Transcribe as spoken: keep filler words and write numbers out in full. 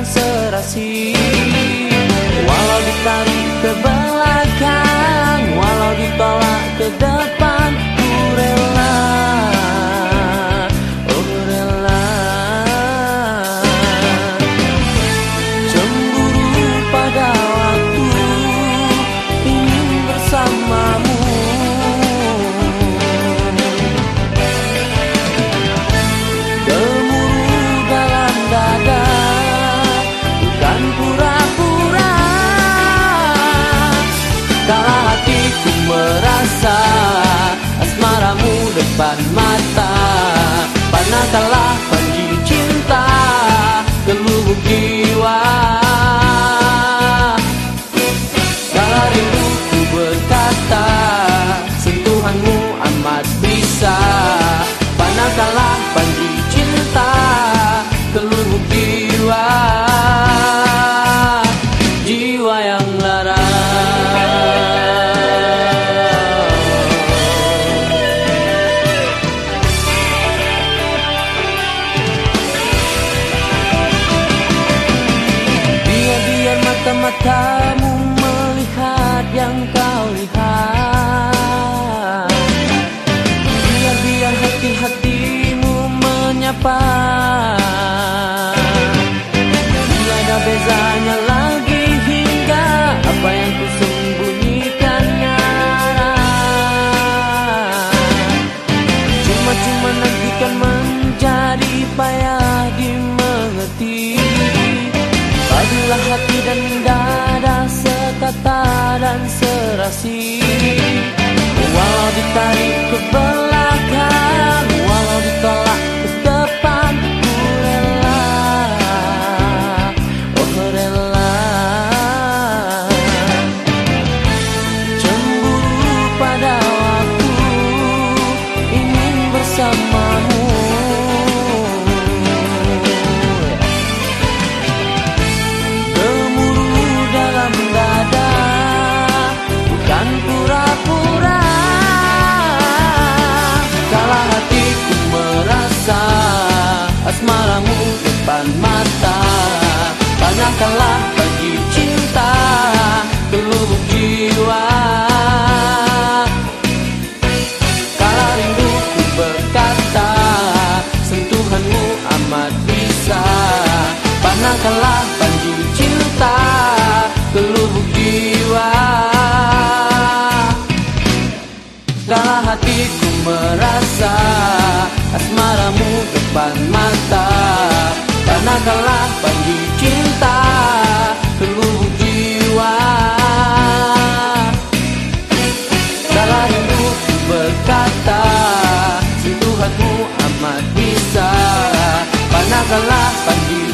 serasi. Walau ditarik ke belakang, walau ditolak ke depan, ku rela, oh rela. Cemburu pada waktu ingin bersamamu, gemuruh dalam dada bukan pura-pura. Kala hatiku merasa asmaramu depan mata, panahkanlah panji cinta ke lubuk jiwa. Kala rinduku berkata, sentuhanmu amat bisa, panahkanlah panji cinta ke lubuk jiwa, jiwa yang lara. Biar-biar mata-matamu melihat yang kau lihat, biar-biar hati-hatimu menyapa. Tiada bezanya lagi hingga apa yang kusembunyikan nyara. Cuma-cuma nantikan menjadi payah dimengerti. Padulah hati dan dada sekata dan serasi. Walau ditarik ke belakang, walau ditolak ke depan, ku rela, oh rela. Cemburu pada waktu ingin bersamamu, gemuruh dalam dada bukan pura-pura. Kala hatiku merasa asmaramu depan mata, panahkanlah panji cinta ke lubuk jiwa. Kala rinduku berkata, sentuhanmu amat bisa, panahkanlah panji cinta ke lubuk jiwa. Kala hatiku merasa asmaramu depan mata, panahkanlah panji cinta ke lubuk jiwa. Kala rinduku berkata, sentuhanmu amat bisa, panahkanlah panji